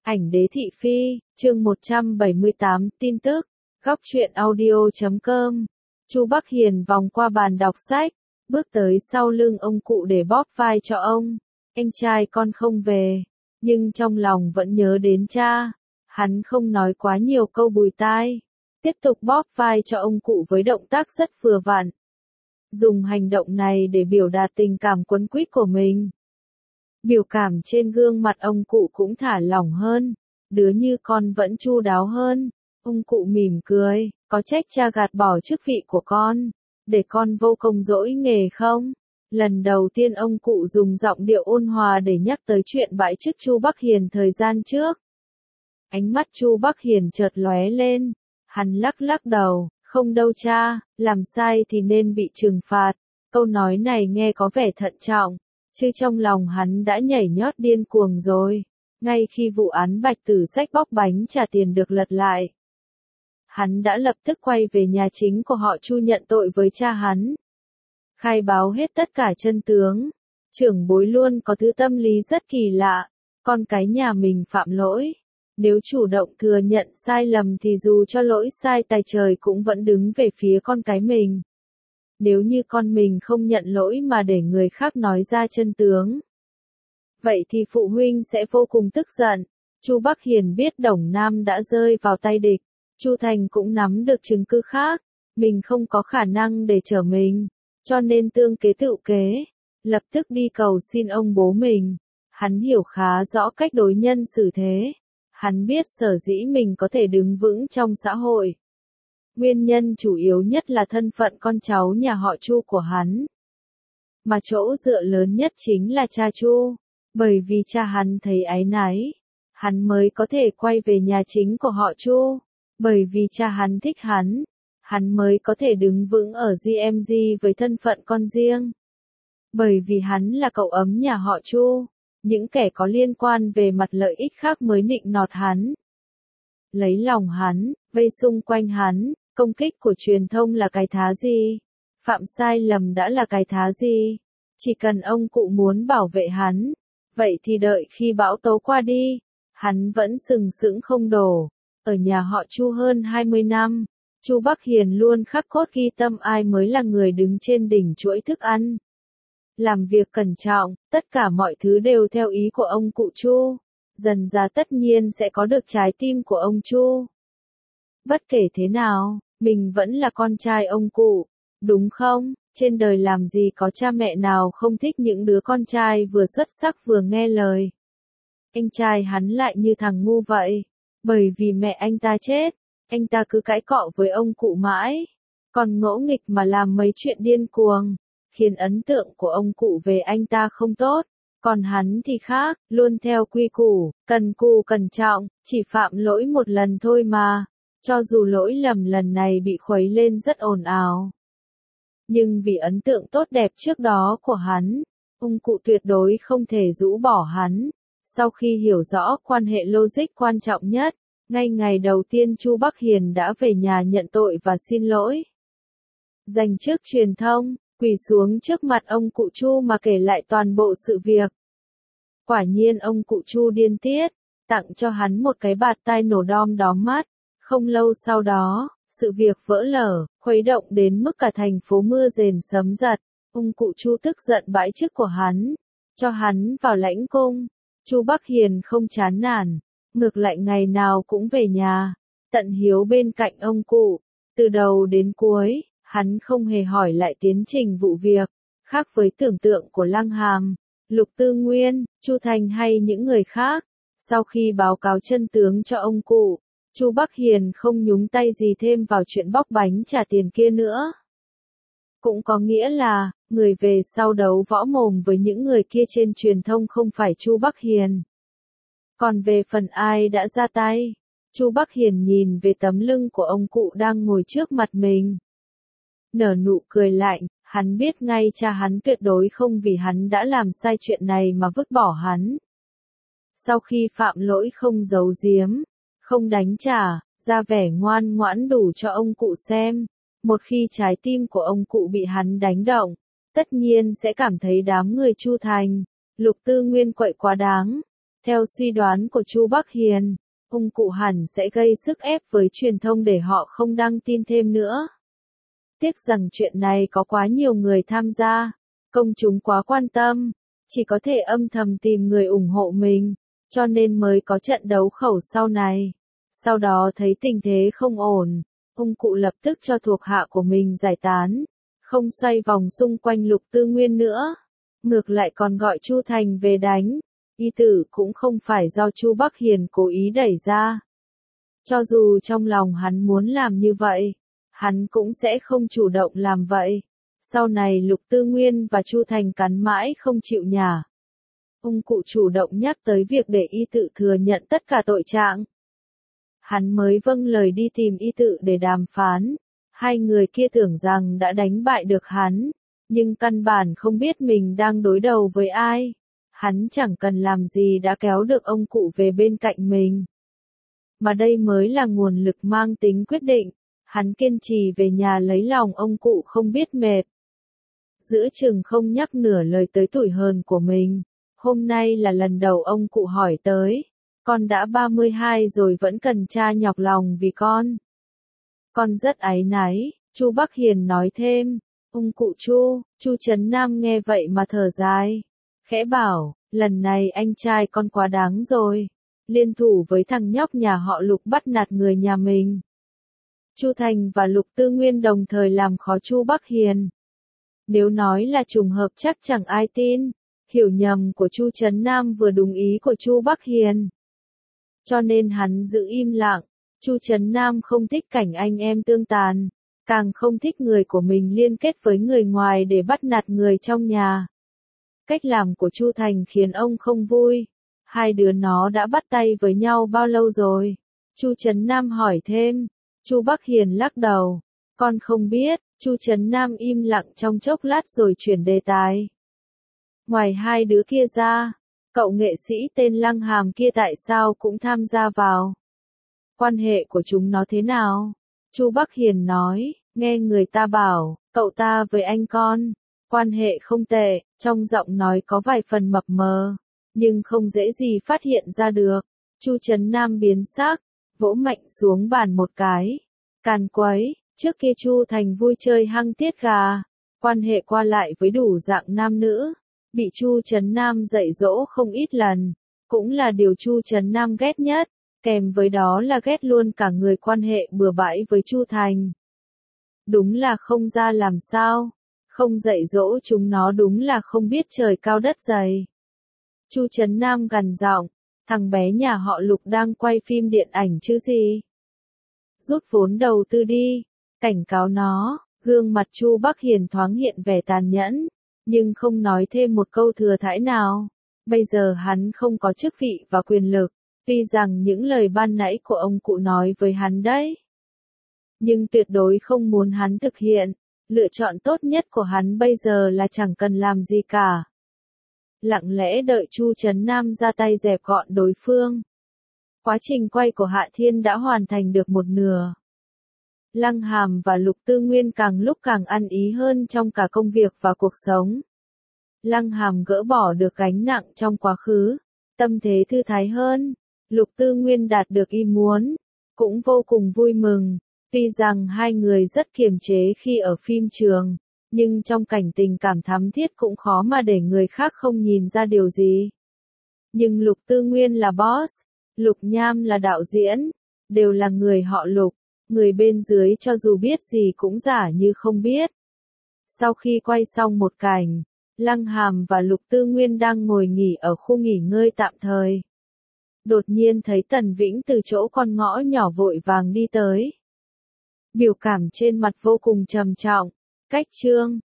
Ảnh đế thị phi, chương 178, tin tức, góc truyện audio.com. Chu Bắc Hiền vòng qua bàn đọc sách, bước tới sau lưng ông cụ để bóp vai cho ông. Anh trai con không về, nhưng trong lòng vẫn nhớ đến cha. Hắn không nói quá nhiều câu bùi tai, tiếp tục bóp vai cho ông cụ với động tác rất vừa vặn. Dùng hành động này để biểu đạt tình cảm quấn quýt của mình. Biểu cảm trên gương mặt ông cụ cũng thả lỏng hơn, đứa như con vẫn chu đáo hơn. Ông cụ mỉm cười, có trách cha gạt bỏ chức vị của con, để con vô công dỗi nghề không? Lần đầu tiên ông cụ dùng giọng điệu ôn hòa để nhắc tới chuyện bãi chức Chu Bắc Hiền thời gian trước. Ánh mắt Chu Bắc Hiền chợt lóe lên, hắn lắc lắc đầu, không đâu cha, làm sai thì nên bị trừng phạt. Câu nói này nghe có vẻ thận trọng, chứ trong lòng hắn đã nhảy nhót điên cuồng rồi. Ngay khi vụ án Bạch Tử Sách bóc bánh trả tiền được lật lại, hắn đã lập tức quay về nhà chính của họ Chu nhận tội với cha hắn. Khai báo hết tất cả chân tướng. Trưởng bối luôn có thứ tâm lý rất kỳ lạ, con cái nhà mình phạm lỗi, nếu chủ động thừa nhận sai lầm thì dù cho lỗi sai tài trời cũng vẫn đứng về phía con cái mình. Nếu như con mình không nhận lỗi mà để người khác nói ra chân tướng, vậy thì phụ huynh sẽ vô cùng tức giận. Chu Bắc Hiền biết Đồng Nam đã rơi vào tay địch, Chu Thành cũng nắm được chứng cứ khác, mình không có khả năng để trở mình, cho nên tương kế tựu kế, lập tức đi cầu xin ông bố mình. Hắn hiểu khá rõ cách đối nhân xử thế, hắn biết sở dĩ mình có thể đứng vững trong xã hội. Nguyên nhân chủ yếu nhất là thân phận con cháu nhà họ Chu của hắn. Mà chỗ dựa lớn nhất chính là cha Chu, bởi vì cha hắn thấy áy náy, hắn mới có thể quay về nhà chính của họ Chu. Bởi vì cha hắn thích hắn mới có thể đứng vững ở GMG với thân phận con riêng. Bởi vì hắn là cậu ấm nhà họ Chu, những kẻ có liên quan về mặt lợi ích khác mới nịnh nọt hắn. Lấy lòng hắn, vây xung quanh hắn, công kích của truyền thông là cái thá gì? Phạm sai lầm đã là cái thá gì? Chỉ cần ông cụ muốn bảo vệ hắn, vậy thì đợi khi bão tố qua đi, hắn vẫn sừng sững không đổ. Ở nhà họ Chu hơn 20 năm, Chu Bắc Hiền luôn khắc cốt ghi tâm ai mới là người đứng trên đỉnh chuỗi thức ăn. Làm việc cẩn trọng, tất cả mọi thứ đều theo ý của ông cụ Chu, dần ra tất nhiên sẽ có được trái tim của ông Chu. Bất kể thế nào, mình vẫn là con trai ông cụ, đúng không? Trên đời làm gì có cha mẹ nào không thích những đứa con trai vừa xuất sắc vừa nghe lời. Anh trai hắn lại như thằng ngu vậy. Bởi vì mẹ anh ta chết, anh ta cứ cãi cọ với ông cụ mãi, còn ngỗ nghịch mà làm mấy chuyện điên cuồng, khiến ấn tượng của ông cụ về anh ta không tốt. Còn hắn thì khác, luôn theo quy củ, cần cù cẩn trọng, chỉ phạm lỗi một lần thôi mà, cho dù lỗi lầm lần này bị khuấy lên rất ồn ào. Nhưng vì ấn tượng tốt đẹp trước đó của hắn, ông cụ tuyệt đối không thể rũ bỏ hắn. Sau khi hiểu rõ quan hệ logic quan trọng nhất, ngay ngày đầu tiên Chu Bắc Hiền đã về nhà nhận tội và xin lỗi. Dành trước truyền thông, quỳ xuống trước mặt ông cụ Chu mà kể lại toàn bộ sự việc. Quả nhiên ông cụ Chu điên tiết, tặng cho hắn một cái bạt tai nổ đom đóm mắt. Không lâu sau đó, sự việc vỡ lở, khuấy động đến mức cả thành phố mưa rền sấm giật. Ông cụ Chu tức giận bãi chức của hắn, cho hắn vào lãnh cung. Chu Bắc Hiền không chán nản, ngược lại ngày nào cũng về nhà, tận hiếu bên cạnh ông cụ. Từ đầu đến cuối, hắn không hề hỏi lại tiến trình vụ việc, khác với tưởng tượng của Lăng Hàm, Lục Tư Nguyên, Chu Thành hay những người khác. Sau khi báo cáo chân tướng cho ông cụ, Chu Bắc Hiền không nhúng tay gì thêm vào chuyện bóc bánh trả tiền kia nữa. Cũng có nghĩa là, người về sau đấu võ mồm với những người kia trên truyền thông không phải Chu Bắc Hiền. Còn về phần ai đã ra tay, Chu Bắc Hiền nhìn về tấm lưng của ông cụ đang ngồi trước mặt mình. Nở nụ cười lạnh, hắn biết ngay cha hắn tuyệt đối không vì hắn đã làm sai chuyện này mà vứt bỏ hắn. Sau khi phạm lỗi không giấu giếm, không đánh trả, ra vẻ ngoan ngoãn đủ cho ông cụ xem. Một khi trái tim của ông cụ bị hắn đánh động, tất nhiên sẽ cảm thấy đám người Chu Thành, Lục Tư Nguyên quậy quá đáng. Theo suy đoán của Chu Bắc Hiền, ông cụ hẳn sẽ gây sức ép với truyền thông để họ không đăng tin thêm nữa. Tiếc rằng chuyện này có quá nhiều người tham gia, công chúng quá quan tâm, chỉ có thể âm thầm tìm người ủng hộ mình, cho nên mới có trận đấu khẩu sau này. Sau đó thấy tình thế không ổn, ông cụ lập tức cho thuộc hạ của mình giải tán, không xoay vòng xung quanh Lục Tư Nguyên nữa, ngược lại còn gọi Chu Thành về đánh. Y tử cũng không phải do Chu Bắc Hiền cố ý đẩy ra. Cho dù trong lòng hắn muốn làm như vậy, hắn cũng sẽ không chủ động làm vậy. Sau này Lục Tư Nguyên và Chu Thành cắn mãi không chịu nhả. Ông cụ chủ động nhắc tới việc để y tự thừa nhận tất cả tội trạng. Hắn mới vâng lời đi tìm y tự để đàm phán. Hai người kia tưởng rằng đã đánh bại được hắn, nhưng căn bản không biết mình đang đối đầu với ai. Hắn chẳng cần làm gì đã kéo được ông cụ về bên cạnh mình. Mà đây mới là nguồn lực mang tính quyết định. Hắn kiên trì về nhà lấy lòng ông cụ không biết mệt. Giữa chừng không nhắc nửa lời tới tủi hờn của mình. Hôm nay là lần đầu ông cụ hỏi tới. Con đã 32 rồi vẫn cần cha nhọc lòng vì con. Con rất áy náy, Chu Bắc Hiền nói thêm. Ông cụ Chu Trấn Nam nghe vậy mà thở dài. Khẽ bảo, lần này anh trai con quá đáng rồi. Liên thủ với thằng nhóc nhà họ Lục bắt nạt người nhà mình. Chu Thành và Lục Tư Nguyên đồng thời làm khó Chu Bắc Hiền. Nếu nói là trùng hợp chắc chẳng ai tin. Hiểu nhầm của Chu Trấn Nam vừa đúng ý của Chu Bắc Hiền. Cho nên hắn giữ im lặng. Chu Trấn Nam không thích cảnh anh em tương tàn, càng không thích người của mình liên kết với người ngoài để bắt nạt người trong nhà. Cách làm của Chu Thành khiến ông không vui. Hai đứa nó đã bắt tay với nhau bao lâu rồi? Chu Trấn Nam hỏi thêm. Chu Bắc Hiền lắc đầu. Con không biết. Chu Trấn Nam im lặng trong chốc lát rồi chuyển đề tài. Ngoài hai đứa kia ra, cậu nghệ sĩ tên Lăng Hàm kia tại sao cũng tham gia vào? Quan hệ của chúng nó thế nào? Chu Bắc Hiền nói, nghe người ta bảo, cậu ta với anh con, quan hệ không tệ, trong giọng nói có vài phần mập mờ, nhưng không dễ gì phát hiện ra được. Chu Trấn Nam biến sắc, vỗ mạnh xuống bàn một cái. Càn quấy, trước kia Chu Thành vui chơi hăng tiết gà, quan hệ qua lại với đủ dạng nam nữ, bị Chu Trấn Nam dạy dỗ không ít lần, cũng là điều Chu Trấn Nam ghét nhất. Kèm với đó là ghét luôn cả người quan hệ bừa bãi với Chu Thành. Đúng là không ra làm sao, không dạy dỗ chúng nó đúng là không biết trời cao đất dày. Chu Trấn Nam gằn giọng, thằng bé nhà họ Lục đang quay phim điện ảnh chứ gì. Rút vốn đầu tư đi, cảnh cáo nó, gương mặt Chu Bắc Hiền thoáng hiện vẻ tàn nhẫn, nhưng không nói thêm một câu thừa thãi nào. Bây giờ hắn không có chức vị và quyền lực. Tuy rằng những lời ban nãy của ông cụ nói với hắn đấy, nhưng tuyệt đối không muốn hắn thực hiện. Lựa chọn tốt nhất của hắn bây giờ là chẳng cần làm gì cả. Lặng lẽ đợi Chu Trấn Nam ra tay dẹp gọn đối phương. Quá trình quay của Hạ Thiên đã hoàn thành được một nửa. Lăng Hàm và Lục Tư Nguyên càng lúc càng ăn ý hơn trong cả công việc và cuộc sống. Lăng Hàm gỡ bỏ được gánh nặng trong quá khứ, tâm thế thư thái hơn. Lục Tư Nguyên đạt được ý muốn, cũng vô cùng vui mừng. Tuy rằng hai người rất kiềm chế khi ở phim trường, nhưng trong cảnh tình cảm thắm thiết cũng khó mà để người khác không nhìn ra điều gì. Nhưng Lục Tư Nguyên là boss, Lục Nham là đạo diễn, đều là người họ Lục, người bên dưới cho dù biết gì cũng giả như không biết. Sau khi quay xong một cảnh, Lăng Hàm và Lục Tư Nguyên đang ngồi nghỉ ở khu nghỉ ngơi tạm thời. Đột nhiên thấy Tần Vĩnh từ chỗ con ngõ nhỏ vội vàng đi tới. Biểu cảm trên mặt vô cùng trầm trọng. Cách chương